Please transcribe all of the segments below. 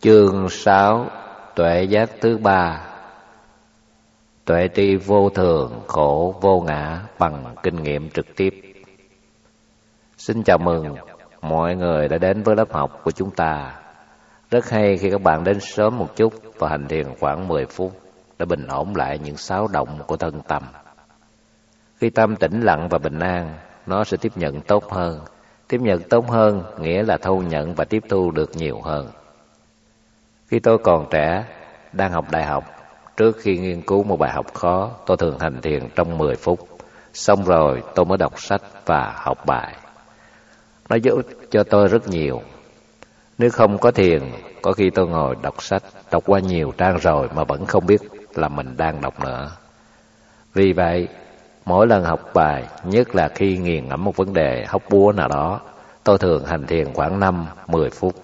Chương 6: Tuệ giác thứ ba. Tuệ tri vô thường, khổ vô ngã bằng kinh nghiệm trực tiếp. Xin chào mừng mọi người đã đến với lớp học của chúng ta. Rất hay khi các bạn đến sớm một chút và hành thiền khoảng 10 phút để bình ổn lại những xáo động của thân tâm. Khi tâm tĩnh lặng và bình an, nó sẽ tiếp nhận tốt hơn. Tiếp nhận tốt hơn nghĩa là thu nhận và tiếp thu được nhiều hơn. Khi tôi còn trẻ, đang học đại học, trước khi nghiên cứu một bài học khó, tôi thường hành thiền trong 10 phút. Xong rồi tôi mới đọc sách và học bài. Nó giúp cho tôi rất nhiều. Nếu không có thiền, có khi tôi ngồi đọc sách, đọc qua nhiều trang rồi mà vẫn không biết là mình đang đọc nữa. Vì vậy, mỗi lần học bài, nhất là khi nghiền ngẫm một vấn đề hóc búa nào đó, tôi thường hành thiền khoảng 5-10 phút.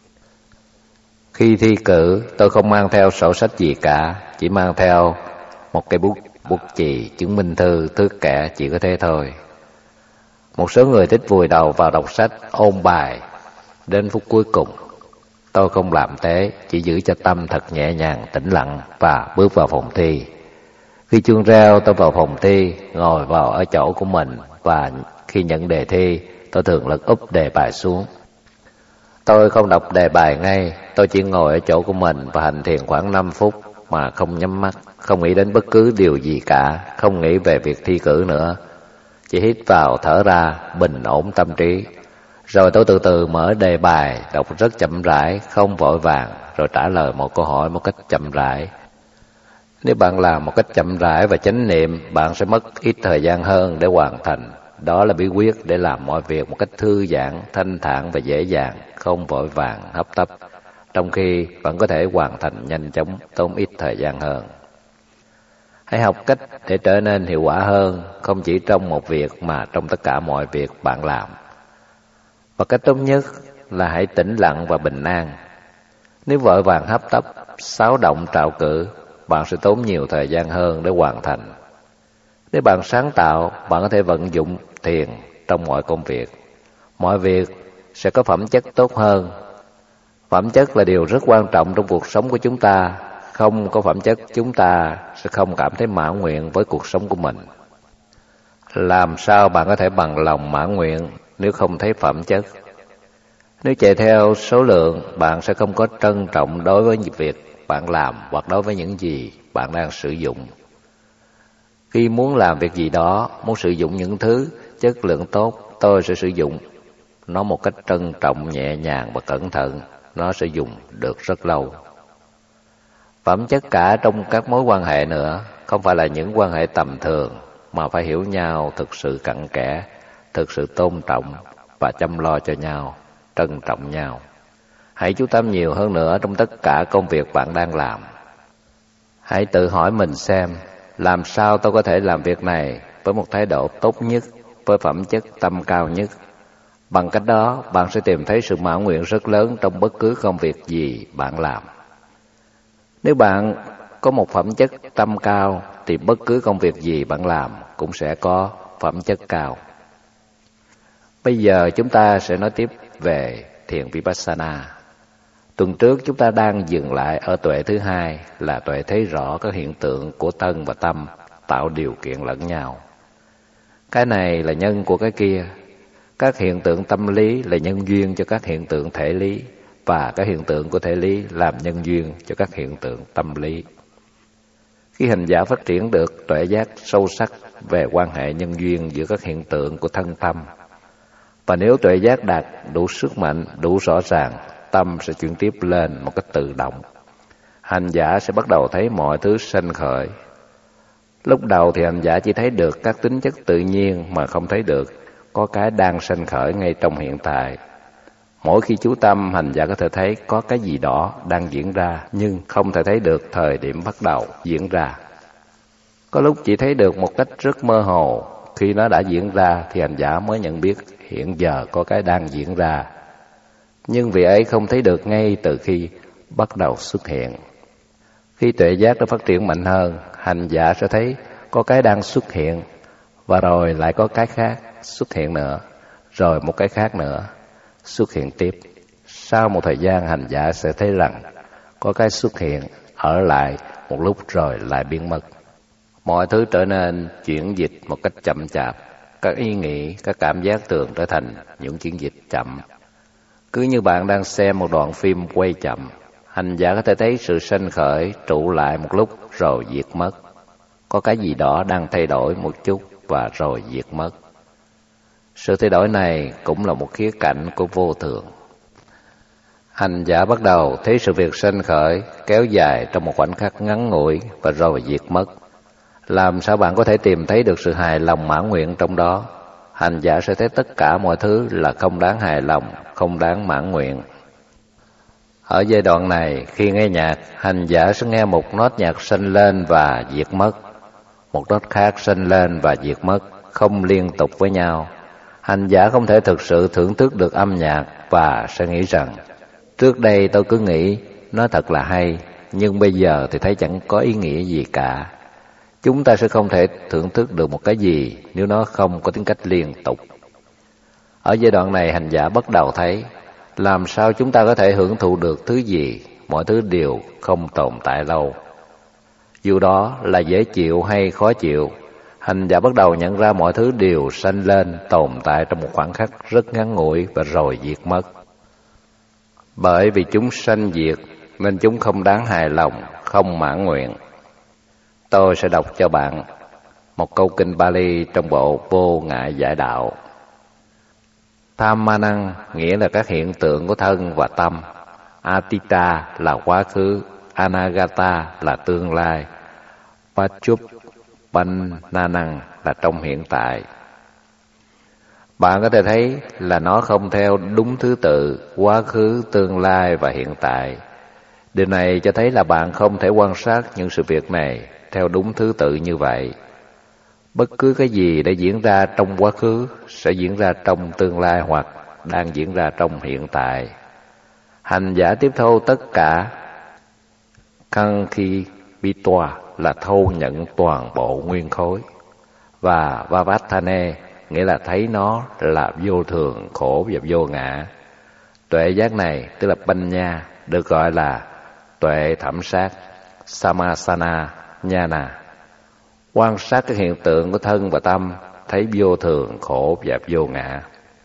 Khi thi cử, tôi không mang theo sổ sách gì cả, chỉ mang theo một cây bút chì, chứng minh thư, thước kẻ, chỉ có thế thôi. Một số người thích vùi đầu vào đọc sách, ôn bài đến phút cuối cùng. Tôi không làm thế, chỉ giữ cho tâm thật nhẹ nhàng, tĩnh lặng và bước vào phòng thi. Khi chuông reo, tôi vào phòng thi, ngồi vào ở chỗ của mình, và khi nhận đề thi, tôi thường lật úp đề bài xuống. Tôi không đọc đề bài ngay, tôi chỉ ngồi ở chỗ của mình và hành thiền khoảng 5 phút mà không nhắm mắt, không nghĩ đến bất cứ điều gì cả, không nghĩ về việc thi cử nữa. Chỉ hít vào thở ra, bình ổn tâm trí. Rồi tôi từ từ mở đề bài, đọc rất chậm rãi, không vội vàng, rồi trả lời một câu hỏi một cách chậm rãi. Nếu bạn làm một cách chậm rãi và chánh niệm, bạn sẽ mất ít thời gian hơn để hoàn thành. Đó là bí quyết để làm mọi việc một cách thư giãn, thanh thản và dễ dàng, không vội vàng, hấp tấp, trong khi vẫn có thể hoàn thành nhanh chóng, tốn ít thời gian hơn. Hãy học cách để trở nên hiệu quả hơn, không chỉ trong một việc mà trong tất cả mọi việc bạn làm. Và cách tốt nhất là hãy tĩnh lặng và bình an. Nếu vội vàng hấp tấp, xáo động trạo cử, bạn sẽ tốn nhiều thời gian hơn để hoàn thành. Nếu bạn sáng tạo, bạn có thể vận dụng thiền trong mọi công việc. Mọi việc sẽ có phẩm chất tốt hơn. Phẩm chất là điều rất quan trọng trong cuộc sống của chúng ta. Không có phẩm chất, chúng ta sẽ không cảm thấy mãn nguyện với cuộc sống của mình. Làm sao bạn có thể bằng lòng mãn nguyện nếu không thấy phẩm chất? Nếu chạy theo số lượng, bạn sẽ không có trân trọng đối với việc bạn làm hoặc đối với những gì bạn đang sử dụng. Khi muốn làm việc gì đó, muốn sử dụng những thứ chất lượng tốt, tôi sẽ sử dụng nó một cách trân trọng, nhẹ nhàng và cẩn thận. Nó sẽ dùng được rất lâu. Phẩm chất cả trong các mối quan hệ nữa, không phải là những quan hệ tầm thường, mà phải hiểu nhau thực sự cặn kẽ, thực sự tôn trọng và chăm lo cho nhau, trân trọng nhau. Hãy chú tâm nhiều hơn nữa trong tất cả công việc bạn đang làm. Hãy tự hỏi mình xem, làm sao tôi có thể làm việc này với một thái độ tốt nhất, với phẩm chất tâm cao nhất. Bằng cách đó, bạn sẽ tìm thấy sự mãn nguyện rất lớn trong bất cứ công việc gì bạn làm. Nếu bạn có một phẩm chất tâm cao, thì bất cứ công việc gì bạn làm cũng sẽ có phẩm chất cao. Bây giờ chúng ta sẽ nói tiếp về thiền Vipassana. Tuần trước chúng ta đang dừng lại ở tuệ thứ hai, là tuệ thấy rõ các hiện tượng của thân và tâm tạo điều kiện lẫn nhau. Cái này là nhân của cái kia. Các hiện tượng tâm lý là nhân duyên cho các hiện tượng thể lý, và các hiện tượng của thể lý làm nhân duyên cho các hiện tượng tâm lý. Khi hành giả phát triển được tuệ giác sâu sắc về quan hệ nhân duyên giữa các hiện tượng của thân tâm, và nếu tuệ giác đạt đủ sức mạnh, đủ rõ ràng, tâm sẽ chuyển tiếp lên một cách tự động. Hành giả sẽ bắt đầu thấy mọi thứ sanh khởi. Lúc đầu thì hành giả chỉ thấy được các tính chất tự nhiên mà không thấy được có cái đang sanh khởi ngay trong hiện tại. Mỗi khi chú tâm, hành giả có thể thấy có cái gì đó đang diễn ra, nhưng không thể thấy được thời điểm bắt đầu diễn ra. Có lúc chỉ thấy được một cách rất mơ hồ. Khi nó đã diễn ra thì hành giả mới nhận biết hiện giờ có cái đang diễn ra. Nhưng vị ấy không thấy được ngay từ khi bắt đầu xuất hiện. Khi tuệ giác đã phát triển mạnh hơn, hành giả sẽ thấy có cái đang xuất hiện, và rồi lại có cái khác xuất hiện nữa, rồi một cái khác nữa xuất hiện tiếp. Sau một thời gian, hành giả sẽ thấy rằng Có cái xuất hiện, ở lại một lúc rồi lại biến mất. Mọi thứ trở nên chuyển dịch một cách chậm chạp. Các ý nghĩ, các cảm giác thường trở thành những chuyển dịch chậm. Cứ như bạn đang xem một đoạn phim quay chậm, hành giả có thể thấy sự sanh khởi trụ lại một lúc rồi diệt mất. Có cái gì đó đang thay đổi một chút và rồi diệt mất. Sự thay đổi này cũng là một khía cạnh của vô thường. Hành giả bắt đầu thấy sự việc sanh khởi kéo dài trong một khoảnh khắc ngắn ngủi và rồi diệt mất. Làm sao bạn có thể tìm thấy được sự hài lòng mãn nguyện trong đó? Hành giả sẽ thấy tất cả mọi thứ là không đáng hài lòng, không đáng mãn nguyện. Ở giai đoạn này, khi nghe nhạc, hành giả sẽ nghe một nốt nhạc sanh lên và diệt mất, một nốt khác sanh lên và diệt mất, không liên tục với nhau. Hành giả không thể thực sự thưởng thức được âm nhạc và sẽ nghĩ rằng trước đây tôi cứ nghĩ nó thật là hay, nhưng bây giờ thì thấy chẳng có ý nghĩa gì cả. Chúng ta sẽ không thể thưởng thức được một cái gì nếu nó không có tính cách liên tục. Ở giai đoạn này, hành giả bắt đầu thấy làm sao chúng ta có thể hưởng thụ được thứ gì, mọi thứ đều không tồn tại lâu. Dù đó là dễ chịu hay khó chịu, hành giả bắt đầu nhận ra mọi thứ đều sanh lên, tồn tại trong một khoảng khắc rất ngắn ngủi và rồi diệt mất. Bởi vì chúng sanh diệt nên chúng không đáng hài lòng, không mãn nguyện. Tôi sẽ đọc cho bạn một câu kinh Pali trong bộ Vô Ngại Giải Đạo. Tham ma năng nghĩa là các hiện tượng của thân và tâm. Atita là quá khứ, Anagata là tương lai, Pachuppananang là trong hiện tại. Bạn có thể thấy là nó không theo đúng thứ tự quá khứ, tương lai và hiện tại. Điều này cho thấy là bạn không thể quan sát những sự việc này theo đúng thứ tự như vậy. Bất cứ cái gì đã diễn ra trong quá khứ sẽ diễn ra trong tương lai hoặc đang diễn ra trong hiện tại. Hành giả tiếp thu tất cả Kankipitwa là thâu nhận toàn bộ nguyên khối, và Vavatthane nghĩa là thấy nó là vô thường, khổ và vô ngã. Tuệ giác này tức là Panya được gọi là tuệ thẩm sát, Samasana Nhana. Quan sát các hiện tượng của thân và tâm, thấy vô thường, khổ và vô ngã.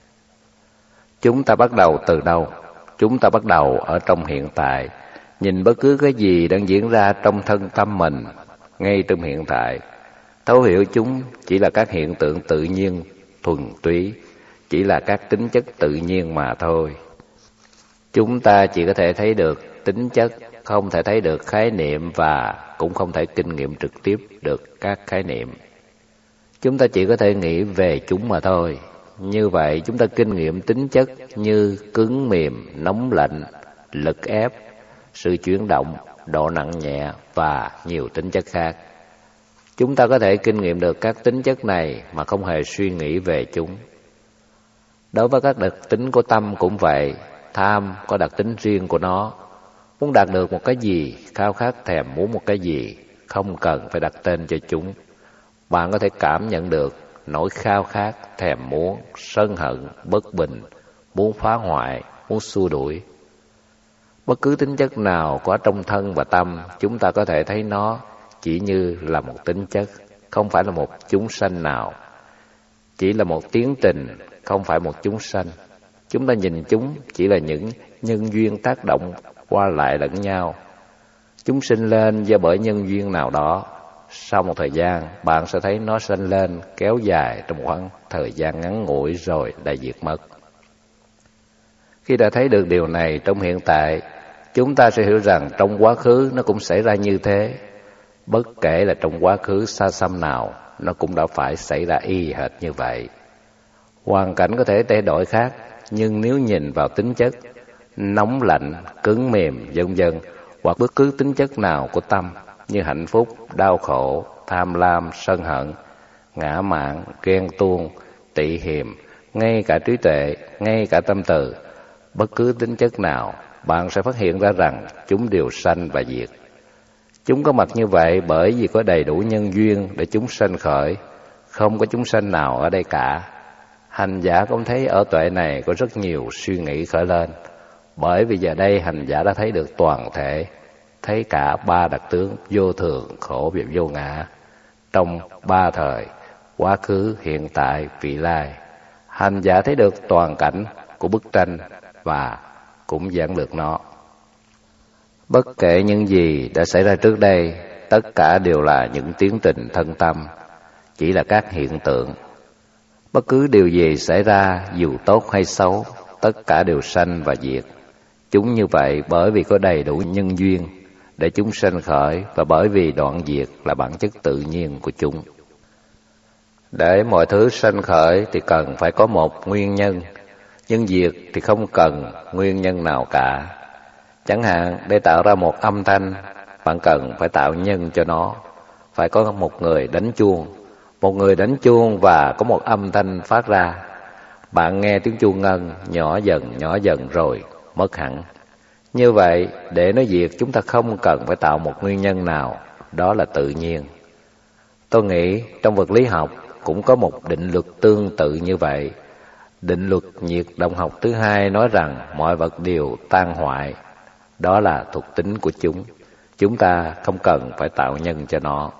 Chúng ta bắt đầu từ đâu? Chúng ta bắt đầu ở trong hiện tại, nhìn bất cứ cái gì đang diễn ra trong thân tâm mình, ngay trong hiện tại. Thấu hiểu chúng chỉ là các hiện tượng tự nhiên, thuần túy, chỉ là các tính chất tự nhiên mà thôi. Chúng ta chỉ có thể thấy được tính chất, không thể thấy được khái niệm và cũng không thể kinh nghiệm trực tiếp được các khái niệm. Chúng ta chỉ có thể nghĩ về chúng mà thôi. Như vậy chúng ta kinh nghiệm tính chất như cứng mềm, nóng lạnh, lực ép, sự chuyển động, độ nặng nhẹ và nhiều tính chất khác. Chúng ta có thể kinh nghiệm được các tính chất này mà không hề suy nghĩ về chúng. Đối với các đặc tính của tâm cũng vậy. Tham có đặc tính riêng của nó. Muốn đạt được một cái gì, khao khát thèm muốn một cái gì, không cần phải đặt tên cho chúng. Bạn có thể cảm nhận được nỗi khao khát, thèm muốn, sân hận, bất bình, muốn phá hoại, muốn xua đuổi. Bất cứ tính chất nào có trong thân và tâm, chúng ta có thể thấy nó chỉ như là một tính chất, không phải là một chúng sanh nào. Chỉ là một tiến trình, không phải một chúng sanh. Chúng ta nhìn chúng chỉ là những nhân duyên tác động qua lại lẫn nhau. Chúng sinh lên do bởi nhân duyên nào đó. Sau một thời gian, bạn sẽ thấy nó sinh lên kéo dài trong một khoảng thời gian ngắn ngủi rồi đã diệt mất. Khi đã thấy được điều này trong hiện tại, chúng ta sẽ hiểu rằng trong quá khứ nó cũng xảy ra như thế. Bất kể là trong quá khứ xa xăm nào, nó cũng đã phải xảy ra y hệt như vậy. Hoàn cảnh có thể thay đổi khác, nhưng nếu nhìn vào tính chất, nóng lạnh, cứng mềm, vân vân, hoặc bất cứ tính chất nào của tâm, như hạnh phúc, đau khổ, tham lam, sân hận, ngã mạn, ghen tuông, tị hiềm, ngay cả trí tuệ, ngay cả tâm từ, bất cứ tính chất nào, bạn sẽ phát hiện ra rằng chúng đều sanh và diệt. Chúng có mặt như vậy bởi vì có đầy đủ nhân duyên để chúng sanh khởi, không có chúng sanh nào ở đây cả. Hành giả cũng thấy ở tuệ này có rất nhiều suy nghĩ khởi lên. Bởi vì giờ đây hành giả đã thấy được toàn thể, thấy cả ba đặc tướng vô thường, khổ và vô ngã trong ba thời, quá khứ, hiện tại, vị lai. Hành giả thấy được toàn cảnh của bức tranh và cũng giảng lược nó. Bất kể những gì đã xảy ra trước đây, tất cả đều là những tiến trình thân tâm, chỉ là các hiện tượng. Bất cứ điều gì xảy ra, dù tốt hay xấu, tất cả đều sanh và diệt. Chúng như vậy bởi vì có đầy đủ nhân duyên để chúng sanh khởi, và bởi vì đoạn diệt là bản chất tự nhiên của chúng. Để mọi thứ sanh khởi thì cần phải có một nguyên nhân, nhưng diệt thì không cần nguyên nhân nào cả. Chẳng hạn để tạo ra một âm thanh, bạn cần phải tạo nhân cho nó. Phải có một người đánh chuông, và có một âm thanh phát ra. Bạn nghe tiếng chuông ngân, nhỏ dần rồi mất hẳn. Như vậy, để nó diệt chúng ta không cần phải tạo một nguyên nhân nào, đó là tự nhiên. Tôi nghĩ trong vật lý học cũng có một định luật tương tự như vậy. Định luật nhiệt động học thứ hai nói rằng mọi vật đều tan hoại. Đó là thuộc tính của chúng. Chúng ta không cần phải tạo nhân cho nó.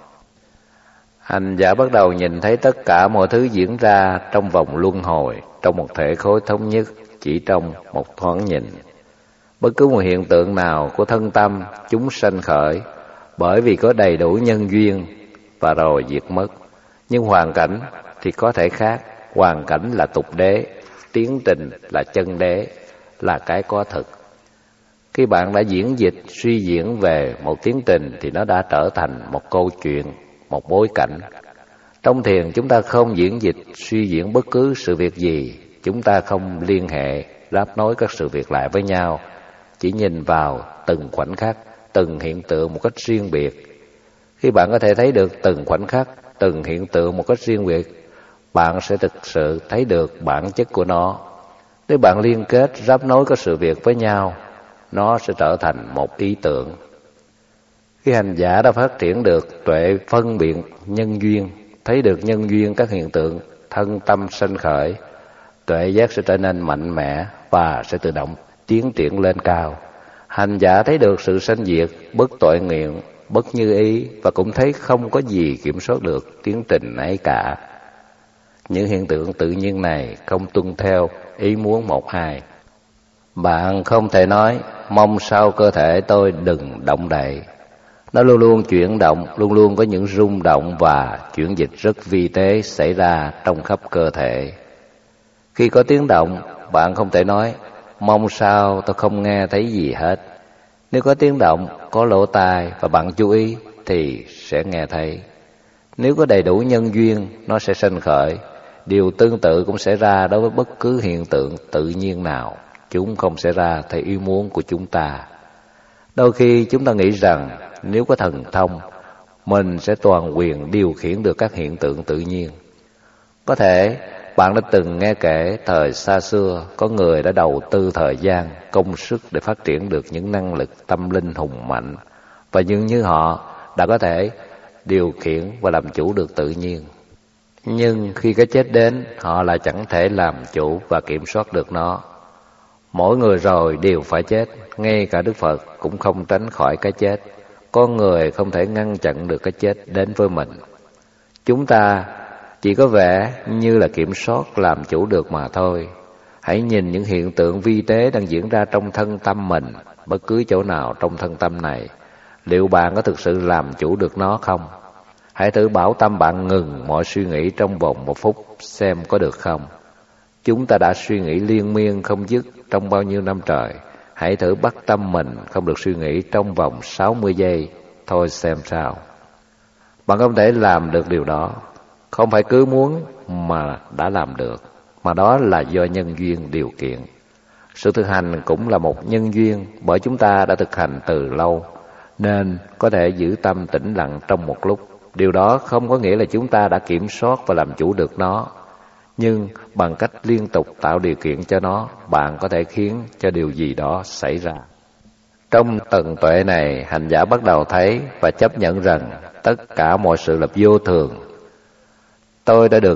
Hành giả bắt đầu nhìn thấy tất cả mọi thứ diễn ra trong vòng luân hồi, trong một thể khối thống nhất, chỉ trong một thoáng nhìn. Bất cứ một hiện tượng nào của thân tâm, chúng sanh khởi bởi vì có đầy đủ nhân duyên và rồi diệt mất. Nhưng hoàn cảnh thì có thể khác. Hoàn cảnh là tục đế, tiến trình là chân đế, là cái có thực. Khi bạn đã diễn dịch, suy diễn về một tiến trình thì nó đã trở thành một câu chuyện, một bối cảnh. Trong thiền chúng ta không diễn dịch, suy diễn bất cứ sự việc gì. Chúng ta không liên hệ, ráp nối các sự việc lại với nhau. Chỉ nhìn vào từng khoảnh khắc, từng hiện tượng một cách riêng biệt. Khi bạn có thể thấy được từng khoảnh khắc, từng hiện tượng một cách riêng biệt, bạn sẽ thực sự thấy được bản chất của nó. Nếu bạn liên kết, ráp nối các sự việc với nhau, nó sẽ trở thành một ý tưởng. Khi hành giả đã phát triển được tuệ phân biệt nhân duyên, thấy được nhân duyên các hiện tượng thân tâm sanh khởi, tuệ giác sẽ trở nên mạnh mẽ và sẽ tự động tiến triển lên cao. Hành giả thấy được sự sanh diệt, bất tội nguyện, bất như ý, và cũng thấy không có gì kiểm soát được tiến trình ấy cả. Những hiện tượng tự nhiên này không tuân theo ý muốn một ai. Bạn không thể nói mong sao cơ thể tôi đừng động đậy. Nó luôn luôn chuyển động, luôn luôn có những rung động và chuyển dịch rất vi tế xảy ra trong khắp cơ thể. Khi có tiếng động, bạn không thể nói mong sao tôi không nghe thấy gì hết. Nếu có tiếng động, có lỗ tai và bạn chú ý thì sẽ nghe thấy. Nếu có đầy đủ nhân duyên, nó sẽ sanh khởi. Điều tương tự cũng xảy ra đối với bất cứ hiện tượng tự nhiên nào. Chúng không xảy ra theo ý muốn của chúng ta. Đôi khi chúng ta nghĩ rằng nếu có thần thông, mình sẽ toàn quyền điều khiển được các hiện tượng tự nhiên. Có thể bạn đã từng nghe kể thời xa xưa có người đã đầu tư thời gian, công sức để phát triển được những năng lực tâm linh hùng mạnh, và dường như họ đã có thể điều khiển và làm chủ được tự nhiên. Nhưng khi cái chết đến, họ lại chẳng thể làm chủ và kiểm soát được nó. Mỗi người rồi đều phải chết, ngay cả Đức Phật cũng không tránh khỏi cái chết. Con người không thể ngăn chặn được cái chết đến với mình. Chúng ta chỉ có vẻ như là kiểm soát, làm chủ được mà thôi. Hãy nhìn những hiện tượng vi tế đang diễn ra trong thân tâm mình, bất cứ chỗ nào trong thân tâm này. Liệu bạn có thực sự làm chủ được nó không? Hãy thử bảo tâm bạn ngừng mọi suy nghĩ trong vòng 1 phút xem có được không. Chúng ta đã suy nghĩ liên miên không dứt trong bao nhiêu năm trời. Hãy thử bắt tâm mình không được suy nghĩ trong vòng 60 giây, thôi xem sao. Bạn không thể làm được điều đó. Không phải cứ muốn mà đã làm được, mà đó là do nhân duyên điều kiện. Sự thực hành cũng là một nhân duyên, bởi chúng ta đã thực hành từ lâu, nên có thể giữ tâm tĩnh lặng trong một lúc. Điều đó không có nghĩa là chúng ta đã kiểm soát và làm chủ được nó. Nhưng bằng cách liên tục tạo điều kiện cho nó, bạn có thể khiến cho điều gì đó xảy ra. Trong tầng tuệ này, hành giả bắt đầu thấy và chấp nhận rằng tất cả mọi sự là vô thường. Tôi đã được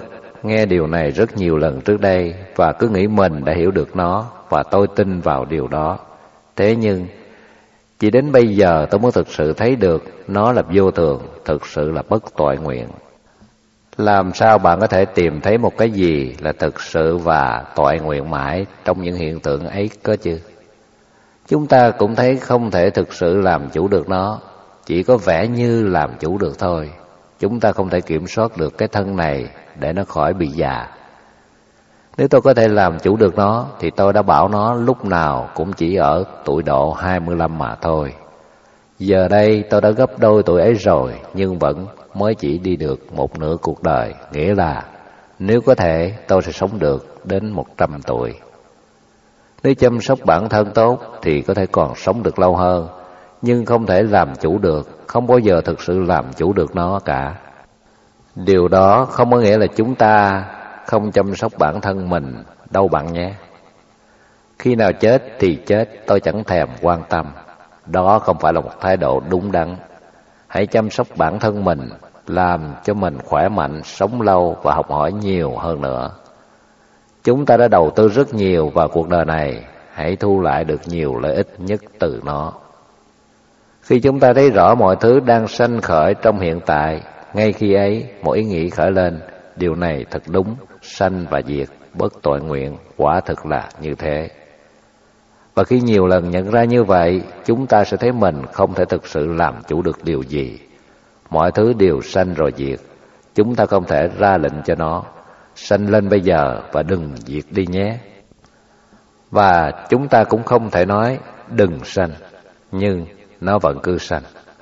nghe điều này rất nhiều lần trước đây và cứ nghĩ mình đã hiểu được nó, và tôi tin vào điều đó. Thế nhưng chỉ đến bây giờ tôi mới thực sự thấy được nó là vô thường, thực sự là bất toại nguyện. Làm sao bạn có thể tìm thấy một cái gì là thực sự và toại nguyện mãi trong những hiện tượng ấy cơ chứ? Chúng ta cũng thấy không thể thực sự làm chủ được nó, chỉ có vẻ như làm chủ được thôi. Chúng ta không thể kiểm soát được cái thân này để nó khỏi bị già. Nếu tôi có thể làm chủ được nó thì tôi đã bảo nó lúc nào cũng chỉ ở tuổi độ 25 mà thôi. Giờ đây tôi đã gấp đôi tuổi ấy rồi, nhưng vẫn mới chỉ đi được một nửa cuộc đời. Nghĩa là nếu có thể tôi sẽ sống được đến 100 tuổi. Nếu chăm sóc bản thân tốt thì có thể còn sống được lâu hơn, nhưng không thể làm chủ được, không bao giờ thực sự làm chủ được nó cả. Điều đó không có nghĩa là chúng ta không chăm sóc bản thân mình đâu bạn nhé. Khi nào chết thì chết, tôi chẳng thèm quan tâm. Đó không phải là một thái độ đúng đắn. Hãy chăm sóc bản thân mình, làm cho mình khỏe mạnh, sống lâu và học hỏi nhiều hơn nữa. Chúng ta đã đầu tư rất nhiều vào cuộc đời này, hãy thu lại được nhiều lợi ích nhất từ nó. Khi chúng ta thấy rõ mọi thứ đang sanh khởi trong hiện tại, ngay khi ấy một ý nghĩ khởi lên, điều này thật đúng, sanh và diệt, bất toại nguyện, quả thực là như thế. Và khi nhiều lần nhận ra như vậy, chúng ta sẽ thấy mình không thể thực sự làm chủ được điều gì. Mọi thứ đều sanh rồi diệt, chúng ta không thể ra lệnh cho nó sanh lên bây giờ và đừng diệt đi nhé. Và chúng ta cũng không thể nói đừng sanh, nhưng nó vẫn cứ sanh.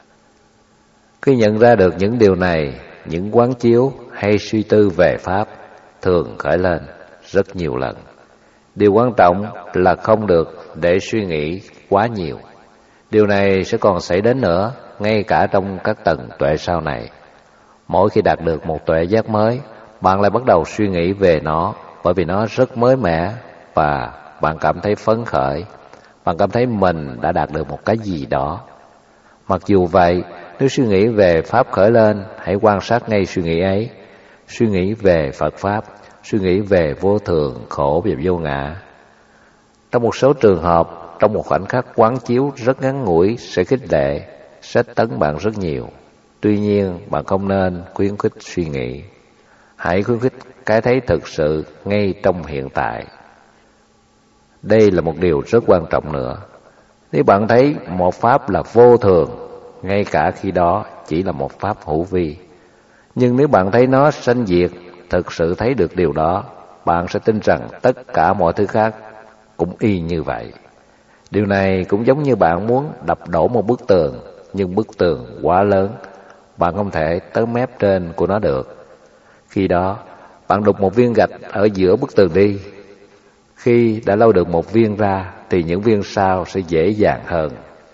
Khi nhận ra được những điều này, những quán chiếu hay suy tư về Pháp thường khởi lên rất nhiều lần. Điều quan trọng là không được để suy nghĩ quá nhiều. Điều này sẽ còn xảy đến nữa, ngay cả trong các tầng tuệ sau này. Mỗi khi đạt được một tuệ giác mới, bạn lại bắt đầu suy nghĩ về nó, bởi vì nó rất mới mẻ và bạn cảm thấy phấn khởi. Bạn cảm thấy mình đã đạt được một cái gì đó. Mặc dù vậy, nếu suy nghĩ về Pháp khởi lên, hãy quan sát ngay suy nghĩ ấy. Suy nghĩ về Phật Pháp, suy nghĩ về vô thường, khổ và vô ngã. Trong một số trường hợp, trong một khoảnh khắc quán chiếu rất ngắn ngủi sẽ khích lệ, sẽ tấn bạn rất nhiều. Tuy nhiên, bạn không nên khuyến khích suy nghĩ. Hãy khuyến khích cái thấy thực sự ngay trong hiện tại. Đây là một điều rất quan trọng nữa. Nếu bạn thấy một Pháp là vô thường, ngay cả khi đó chỉ là một Pháp hữu vi. Nhưng nếu bạn thấy nó sanh diệt, thực sự thấy được điều đó, bạn sẽ tin rằng tất cả mọi thứ khác cũng y như vậy. Điều này cũng giống như bạn muốn đập đổ một bức tường, nhưng bức tường quá lớn, bạn không thể tới mép trên của nó được. Khi đó, bạn đục một viên gạch ở giữa bức tường đi. Khi đã lôi được một viên ra, thì những viên sau sẽ dễ dàng hơn.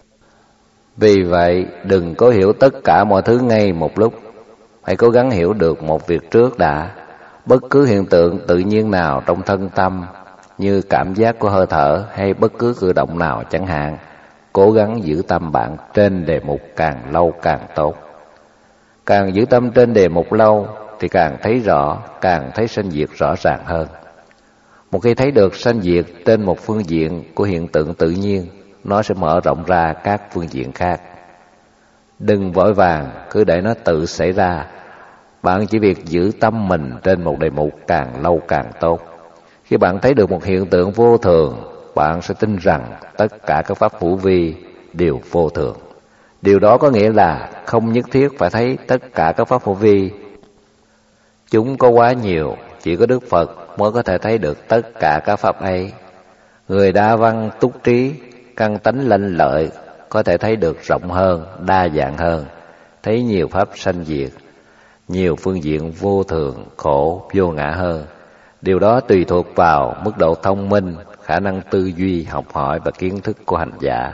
Vì vậy, đừng có hiểu tất cả mọi thứ ngay một lúc. Hãy cố gắng hiểu được một việc trước đã. Bất cứ hiện tượng tự nhiên nào trong thân tâm, như cảm giác của hơi thở hay bất cứ cử động nào chẳng hạn, cố gắng giữ tâm bạn trên đề mục càng lâu càng tốt. Càng giữ tâm trên đề mục lâu thì càng thấy rõ, càng thấy sanh diệt rõ ràng hơn. Một khi thấy được sanh diệt trên một phương diện của hiện tượng tự nhiên, nó sẽ mở rộng ra các phương diện khác. Đừng vội vàng cứ để nó tự xảy ra. Bạn chỉ việc giữ tâm mình trên một đề mục càng lâu càng tốt. Khi bạn thấy được một hiện tượng vô thường, bạn sẽ tin rằng tất cả các pháp hữu vi đều vô thường. Điều đó có nghĩa là không nhất thiết phải thấy tất cả các pháp hữu vi. Chúng có quá nhiều, chỉ có Đức Phật mới có thể thấy được tất cả các pháp ấy. Người đa văn túc trí, căn tánh lanh lợi, có thể thấy được rộng hơn, đa dạng hơn, thấy nhiều pháp sanh diệt, nhiều phương diện vô thường, khổ, vô ngã hơn. Điều đó tùy thuộc vào mức độ thông minh, khả năng tư duy, học hỏi và kiến thức của hành giả.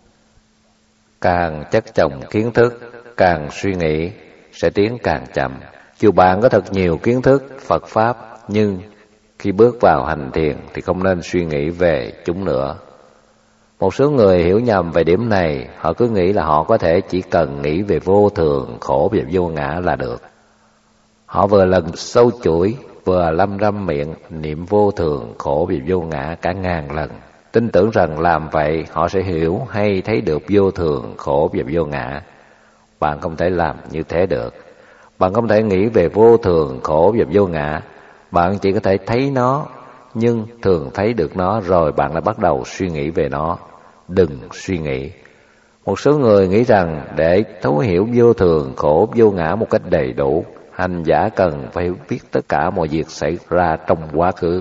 Càng chất chồng kiến thức, càng suy nghĩ, sẽ tiến càng chậm. Dù bạn có thật nhiều kiến thức Phật Pháp, nhưng khi bước vào hành thiền thì không nên suy nghĩ về chúng nữa. Một số người hiểu nhầm về điểm này, họ cứ nghĩ là họ có thể chỉ cần nghĩ về vô thường, khổ và vô ngã là được. Họ vừa lần sâu chuỗi vừa lâm râm miệng niệm vô thường khổ vì vô ngã cả ngàn lần, tin tưởng rằng làm vậy họ sẽ hiểu hay thấy được vô thường khổ và vô ngã. Bạn không thể làm như thế được. Bạn không thể nghĩ về vô thường khổ và vô ngã. Bạn chỉ có thể thấy nó, nhưng thường thấy được nó rồi bạn lại bắt đầu suy nghĩ về nó. Đừng suy nghĩ. Một số người nghĩ rằng để thấu hiểu vô thường khổ vô ngã một cách đầy đủ, hành giả cần phải biết tất cả mọi việc xảy ra trong quá khứ.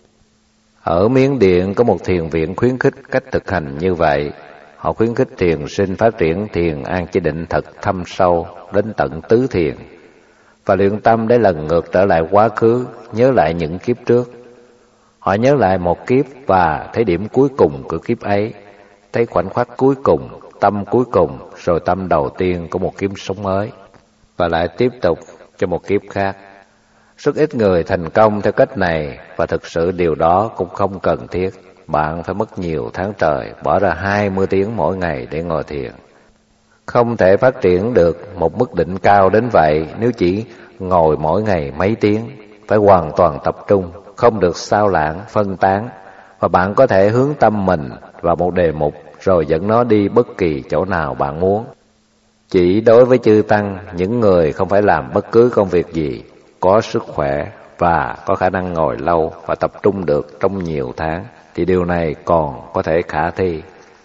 Ở Miến Điện có một thiền viện khuyến khích cách thực hành như vậy. Họ khuyến khích thiền sinh phát triển thiền an chỉ định thật thâm sâu đến tận tứ thiền, và luyện tâm để lần ngược trở lại quá khứ, nhớ lại những kiếp trước. Họ nhớ lại một kiếp và thấy điểm cuối cùng của kiếp ấy, thấy khoảnh khắc cuối cùng, tâm cuối cùng, rồi tâm đầu tiên của một kiếp sống mới, và lại tiếp tục cho một kiếp khác. Rất ít người thành công theo cách này, và thực sự điều đó cũng không cần thiết. Bạn phải mất nhiều tháng trời, bỏ ra 20 tiếng mỗi ngày để ngồi thiền. Không thể phát triển được một mức đỉnh cao đến vậy nếu chỉ ngồi mỗi ngày mấy tiếng. Phải hoàn toàn tập trung, không được xao lãng, phân tán. Và bạn có thể hướng tâm mình vào một đề mục rồi dẫn nó đi bất kỳ chỗ nào bạn muốn. Chỉ đối với chư tăng, những người không phải làm bất cứ công việc gì, có sức khỏe và có khả năng ngồi lâu và tập trung được trong nhiều tháng, thì điều này còn có thể khả thi.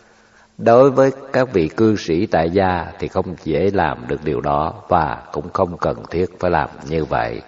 Đối với các vị cư sĩ tại gia thì không dễ làm được điều đó, và cũng không cần thiết phải làm như vậy.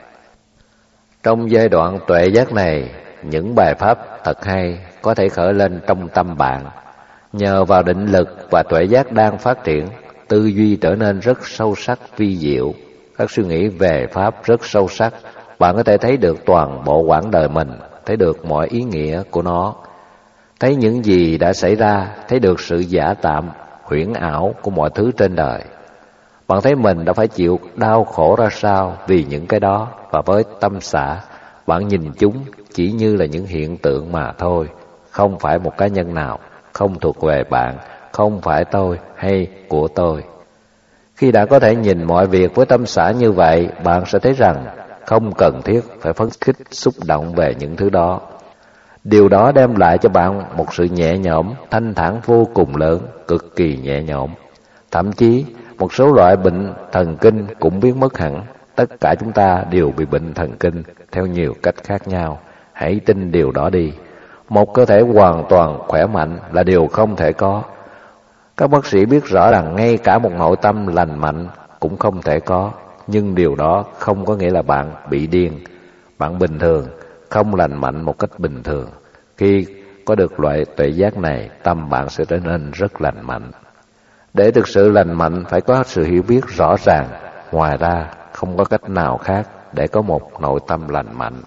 Trong giai đoạn tuệ giác này, những bài pháp thật hay có thể khởi lên trong tâm bạn. Nhờ vào định lực và tuệ giác đang phát triển, tư duy trở nên rất sâu sắc vi diệu. Các suy nghĩ về pháp rất sâu sắc. Bạn có thể thấy được toàn bộ quãng đời mình, thấy được mọi ý nghĩa của nó, thấy những gì đã xảy ra, thấy được sự giả tạm, huyễn ảo của mọi thứ trên đời. Bạn thấy mình đã phải chịu đau khổ ra sao vì những cái đó, và với tâm xả, bạn nhìn chúng chỉ như là những hiện tượng mà thôi, không phải một cá nhân nào, không thuộc về bạn, không phải tôi hay của tôi. Khi đã có thể nhìn mọi việc với tâm xả như vậy, bạn sẽ thấy rằng không cần thiết phải phấn khích xúc động về những thứ đó. Điều đó đem lại cho bạn một sự nhẹ nhõm, thanh thản vô cùng lớn, cực kỳ nhẹ nhõm. Thậm chí, một số loại bệnh thần kinh cũng biến mất hẳn. Tất cả chúng ta đều bị bệnh thần kinh theo nhiều cách khác nhau. Hãy tin điều đó đi. Một cơ thể hoàn toàn khỏe mạnh là điều không thể có. Các bác sĩ biết rõ rằng ngay cả một nội tâm lành mạnh cũng không thể có. Nhưng điều đó không có nghĩa là bạn bị điên. Bạn bình thường, không lành mạnh một cách bình thường. Khi có được loại tuệ giác này, tâm bạn sẽ trở nên rất lành mạnh. Để thực sự lành mạnh phải có sự hiểu biết rõ ràng. Ngoài ra không có cách nào khác để có một nội tâm lành mạnh.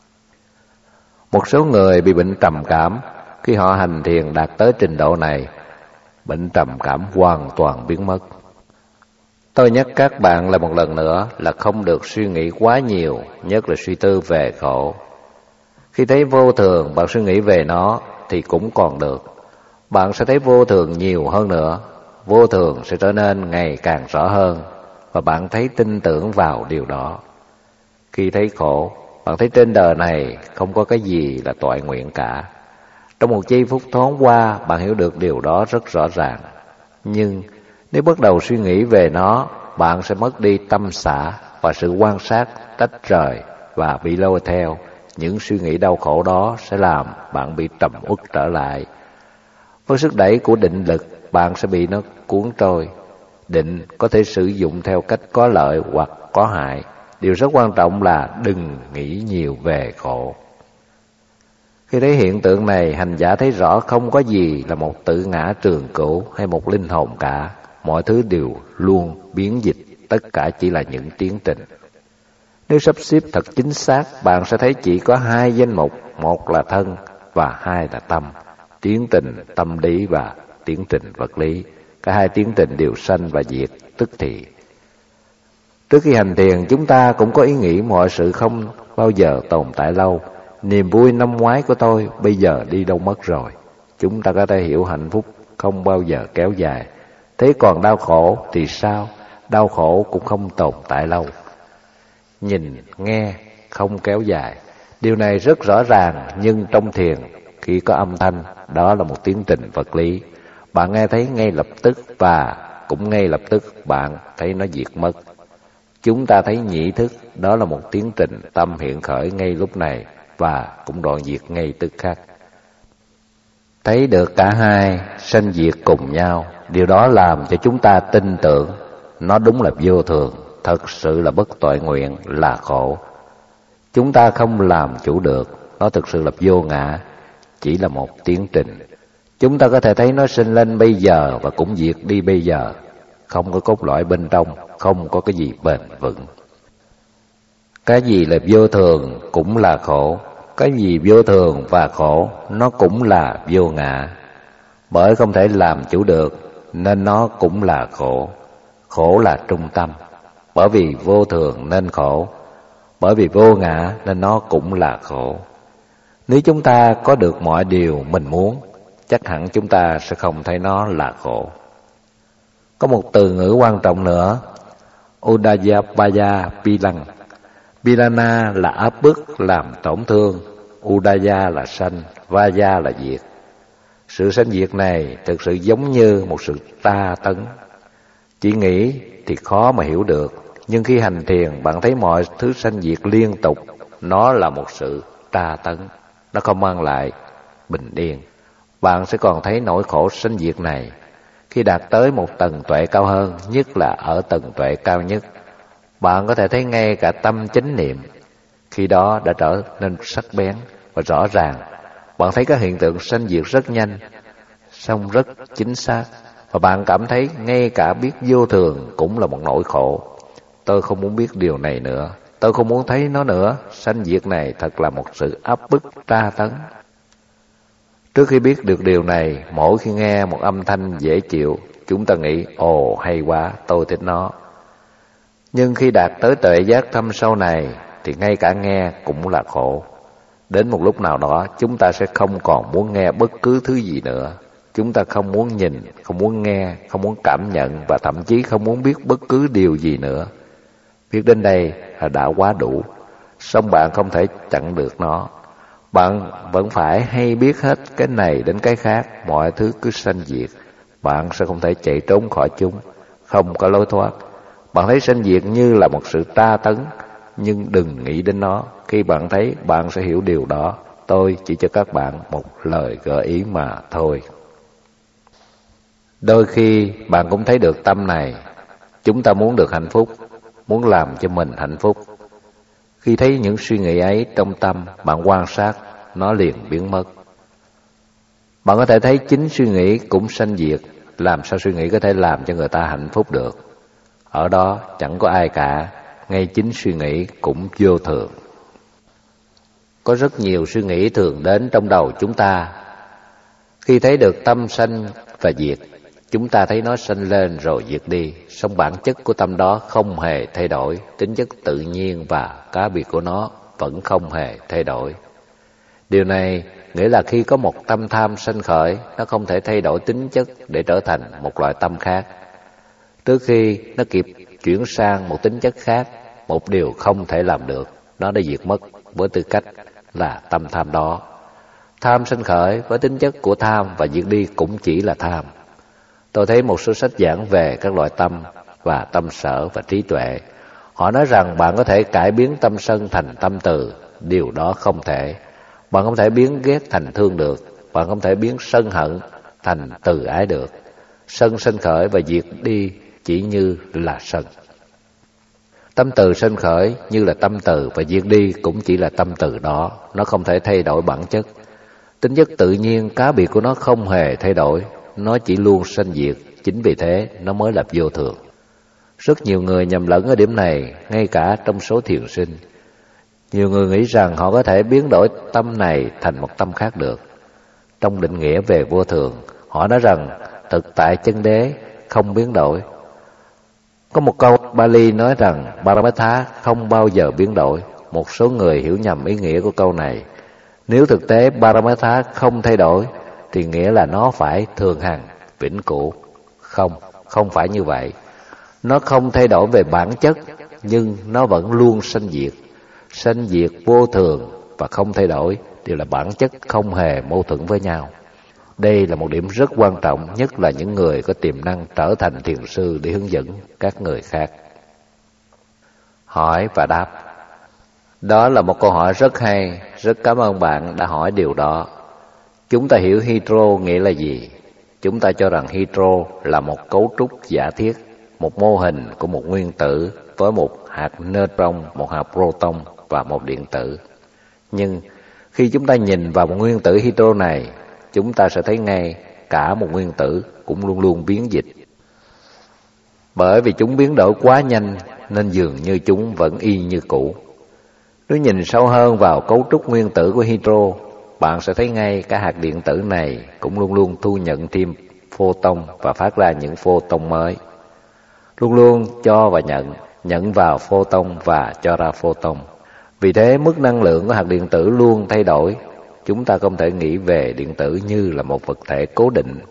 Một số người bị bệnh trầm cảm. Khi họ hành thiền đạt tới trình độ này, bệnh trầm cảm hoàn toàn biến mất. Tôi nhắc các bạn lại một lần nữa là không được suy nghĩ quá nhiều, nhất là suy tư về khổ. Khi thấy vô thường, bạn suy nghĩ về nó thì cũng còn được. Bạn sẽ thấy vô thường nhiều hơn nữa. Vô thường sẽ trở nên ngày càng rõ hơn, và bạn thấy tin tưởng vào điều đó. Khi thấy khổ, bạn thấy trên đời này không có cái gì là toại nguyện cả. Trong một giây phút thoáng qua, bạn hiểu được điều đó rất rõ ràng. Nhưng nếu bắt đầu suy nghĩ về nó, bạn sẽ mất đi tâm xả và sự quan sát tách rời, và bị lôi theo. Những suy nghĩ đau khổ đó sẽ làm bạn bị trầm uất trở lại. Với sức đẩy của định lực, bạn sẽ bị nó cuốn trôi. Định có thể sử dụng theo cách có lợi hoặc có hại. Điều rất quan trọng là đừng nghĩ nhiều về khổ. Khi thấy hiện tượng này, hành giả thấy rõ không có gì là một tự ngã trường cửu hay một linh hồn cả. Mọi thứ đều luôn biến dịch, tất cả chỉ là những tiến trình. Nếu sắp xếp thật chính xác, bạn sẽ thấy chỉ có hai danh mục, một là thân và hai là tâm. Tiến trình tâm lý và tiến trình vật lý. Cả hai tiến trình đều sanh và diệt tức thì. Trước khi hành thiền, chúng ta cũng có ý nghĩ mọi sự không bao giờ tồn tại lâu. Niềm vui năm ngoái của tôi bây giờ đi đâu mất rồi. Chúng ta có thể hiểu hạnh phúc không bao giờ kéo dài. Thế còn đau khổ thì sao? Đau khổ cũng không tồn tại lâu. Nhìn, nghe, không kéo dài. Điều này rất rõ ràng, nhưng trong thiền, khi có âm thanh, đó là một tiến trình vật lý. Bạn nghe thấy ngay lập tức và cũng ngay lập tức bạn thấy nó diệt mất. Chúng ta thấy nhĩ thức, đó là một tiến trình tâm hiện khởi ngay lúc này và cũng đoạn diệt ngay tức khắc. Thấy được cả hai sanh diệt cùng nhau, điều đó làm cho chúng ta tin tưởng nó đúng là vô thường, thật sự là bất toại nguyện, là khổ. Chúng ta không làm chủ được, nó thực sự là vô ngã, chỉ là một tiến trình. Chúng ta có thể thấy nó sinh lên bây giờ và cũng diệt đi bây giờ, không có cốt lõi bên trong, không có cái gì bền vững. Cái gì là vô thường cũng là khổ, cái gì vô thường và khổ nó cũng là vô ngã. Bởi không thể làm chủ được nên nó cũng là khổ. Khổ là trung tâm, bởi vì vô thường nên khổ, bởi vì vô ngã nên nó cũng là khổ. Nếu chúng ta có được mọi điều mình muốn, chắc hẳn chúng ta sẽ không thấy nó là khổ. Có một từ ngữ quan trọng nữa, Udayapaya Pilang. Pilana là áp bức, làm tổn thương, Udaya là sanh, Vaya là diệt. Sự sanh diệt này thực sự giống như một sự tra tấn. Chỉ nghĩ thì khó mà hiểu được, nhưng khi hành thiền bạn thấy mọi thứ sanh diệt liên tục, nó là một sự tra tấn, nó không mang lại bình yên. Bạn sẽ còn thấy nỗi khổ sanh diệt này. Khi đạt tới một tầng tuệ cao hơn, nhất là ở tầng tuệ cao nhất, bạn có thể thấy ngay cả tâm chánh niệm. Khi đó đã trở nên sắc bén và rõ ràng. Bạn thấy các hiện tượng sanh diệt rất nhanh, song rất chính xác. Và bạn cảm thấy ngay cả biết vô thường cũng là một nỗi khổ. Tôi không muốn biết điều này nữa, tôi không muốn thấy nó nữa. Sanh diệt này thật là một sự áp bức tra tấn. Trước khi biết được điều này, mỗi khi nghe một âm thanh dễ chịu, chúng ta nghĩ, ồ hay quá, tôi thích nó. Nhưng khi đạt tới tuệ giác thâm sâu này, thì ngay cả nghe cũng là khổ. Đến một lúc nào đó, chúng ta sẽ không còn muốn nghe bất cứ thứ gì nữa. Chúng ta không muốn nhìn, không muốn nghe, không muốn cảm nhận và thậm chí không muốn biết bất cứ điều gì nữa. Biết đến đây là đã quá đủ, song bạn không thể chặn được nó. Bạn vẫn phải hay biết hết cái này đến cái khác, mọi thứ cứ sanh diệt. Bạn sẽ không thể chạy trốn khỏi chúng, không có lối thoát. Bạn thấy sanh diệt như là một sự tra tấn, nhưng đừng nghĩ đến nó. Khi bạn thấy, bạn sẽ hiểu điều đó. Tôi chỉ cho các bạn một lời gợi ý mà thôi. Đôi khi bạn cũng thấy được tâm này. Chúng ta muốn được hạnh phúc, muốn làm cho mình hạnh phúc. Khi thấy những suy nghĩ ấy trong tâm, bạn quan sát, nó liền biến mất. Bạn có thể thấy chính suy nghĩ cũng sanh diệt. Làm sao suy nghĩ có thể làm cho người ta hạnh phúc được? Ở đó chẳng có ai cả, ngay chính suy nghĩ cũng vô thường. Có rất nhiều suy nghĩ thường đến trong đầu chúng ta. Khi thấy được tâm sanh và diệt, chúng ta thấy nó sanh lên rồi diệt đi, song bản chất của tâm đó không hề thay đổi, tính chất tự nhiên và cá biệt của nó vẫn không hề thay đổi. Điều này nghĩa là khi có một tâm tham sanh khởi, nó không thể thay đổi tính chất để trở thành một loại tâm khác. Trước khi nó kịp chuyển sang một tính chất khác, một điều không thể làm được, nó đã diệt mất với tư cách là tâm tham đó. Tham sanh khởi với tính chất của tham và diệt đi cũng chỉ là tham. Tôi thấy một số sách giảng về các loại tâm và tâm sở và trí tuệ. Họ nói rằng bạn có thể cải biến tâm sân thành tâm từ. Điều đó không thể. Bạn không thể biến ghét thành thương được. Bạn không thể biến sân hận thành từ ái được. Sân sanh khởi và diệt đi chỉ như là sân. Tâm từ sanh khởi như là tâm từ và diệt đi cũng chỉ là tâm từ đó. Nó không thể thay đổi bản chất. Tính chất tự nhiên cá biệt của nó không hề thay đổi. Nó chỉ luôn sanh diệt. Chính vì thế nó mới là vô thường. Rất nhiều người nhầm lẫn ở điểm này, ngay cả trong số thiền sinh. Nhiều người nghĩ rằng họ có thể biến đổi tâm này thành một tâm khác được. Trong định nghĩa về vô thường, họ nói rằng thực tại chân đế không biến đổi. Có một câu Bali nói rằng Paramatha không bao giờ biến đổi. Một số người hiểu nhầm ý nghĩa của câu này. Nếu thực tế Paramatha không thay đổi thì nghĩa là nó phải thường hằng, vĩnh cửu. Không phải như vậy. Nó không thay đổi về bản chất, nhưng nó vẫn luôn sanh diệt. sanh diệt vô thường và không thay đổi đều là bản chất không hề mâu thuẫn với nhau. Đây là một điểm rất quan trọng, nhất là những người có tiềm năng trở thành thiền sư để hướng dẫn các người khác. Hỏi và đáp. Đó là một câu hỏi rất hay, rất cảm ơn bạn đã hỏi điều đó. Chúng ta hiểu hydro nghĩa là gì? Chúng ta cho rằng hydro là một cấu trúc giả thiết, một mô hình của một nguyên tử với một hạt neutron, một hạt proton và một điện tử. Nhưng khi chúng ta nhìn vào một nguyên tử hydro này, chúng ta sẽ thấy ngay cả một nguyên tử cũng luôn luôn biến dịch. Bởi vì chúng biến đổi quá nhanh nên dường như chúng vẫn y như cũ. Nếu nhìn sâu hơn vào cấu trúc nguyên tử của hydro, bạn sẽ thấy ngay cả hạt điện tử này cũng luôn luôn thu nhận thêm photon và phát ra những photon mới. Luôn luôn cho và nhận vào photon và cho ra photon. Vì thế mức năng lượng của hạt điện tử luôn thay đổi. Chúng ta không thể nghĩ về điện tử như là một vật thể cố định.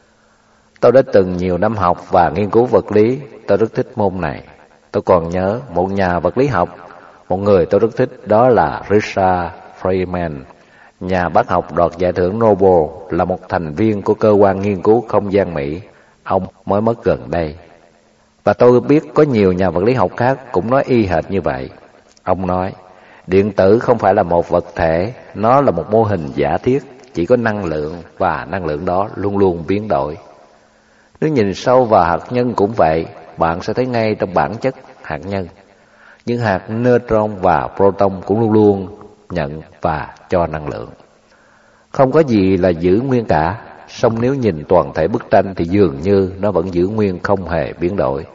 Tôi đã từng nhiều năm học và nghiên cứu vật lý, tôi rất thích môn này. Tôi còn nhớ một nhà vật lý học, một người tôi rất thích, đó là Richard Feynman, nhà bác học đoạt giải thưởng Nobel, là một thành viên của cơ quan nghiên cứu không gian Mỹ. Ông mới mất gần đây. Và tôi biết có nhiều nhà vật lý học khác cũng nói y hệt như vậy. Ông nói, điện tử không phải là một vật thể, nó là một mô hình giả thiết, chỉ có năng lượng và năng lượng đó luôn luôn biến đổi. Nếu nhìn sâu vào hạt nhân cũng vậy, bạn sẽ thấy ngay trong bản chất hạt nhân. Những hạt neutron và proton cũng luôn luôn nhận và cho năng lượng. Không có gì là giữ nguyên cả, song nếu nhìn toàn thể bức tranh thì dường như nó vẫn giữ nguyên không hề biến đổi.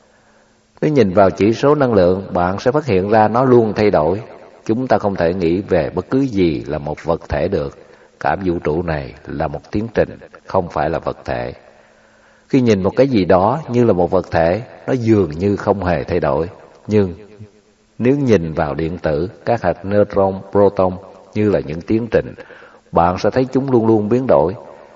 Nếu nhìn vào chỉ số năng lượng, bạn sẽ phát hiện ra nó luôn thay đổi. Chúng ta không thể nghĩ về bất cứ gì là một vật thể được. Cả vũ trụ này là một tiến trình, không phải là vật thể. Khi nhìn một cái gì đó như là một vật thể, nó dường như không hề thay đổi. Nhưng nếu nhìn vào điện tử, các hạt neutron, proton như là những tiến trình, bạn sẽ thấy chúng luôn luôn biến đổi.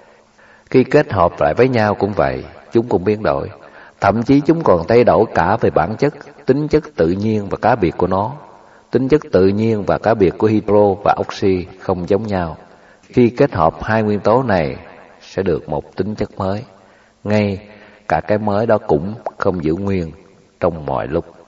Khi kết hợp lại với nhau cũng vậy, chúng cũng biến đổi. Thậm chí chúng còn thay đổi cả về bản chất, tính chất tự nhiên và cá biệt của nó. Tính chất tự nhiên và cá biệt của hydro và oxy không giống nhau. Khi kết hợp hai nguyên tố này sẽ được một tính chất mới. Ngay cả cái mới đó cũng không giữ nguyên trong mọi lúc.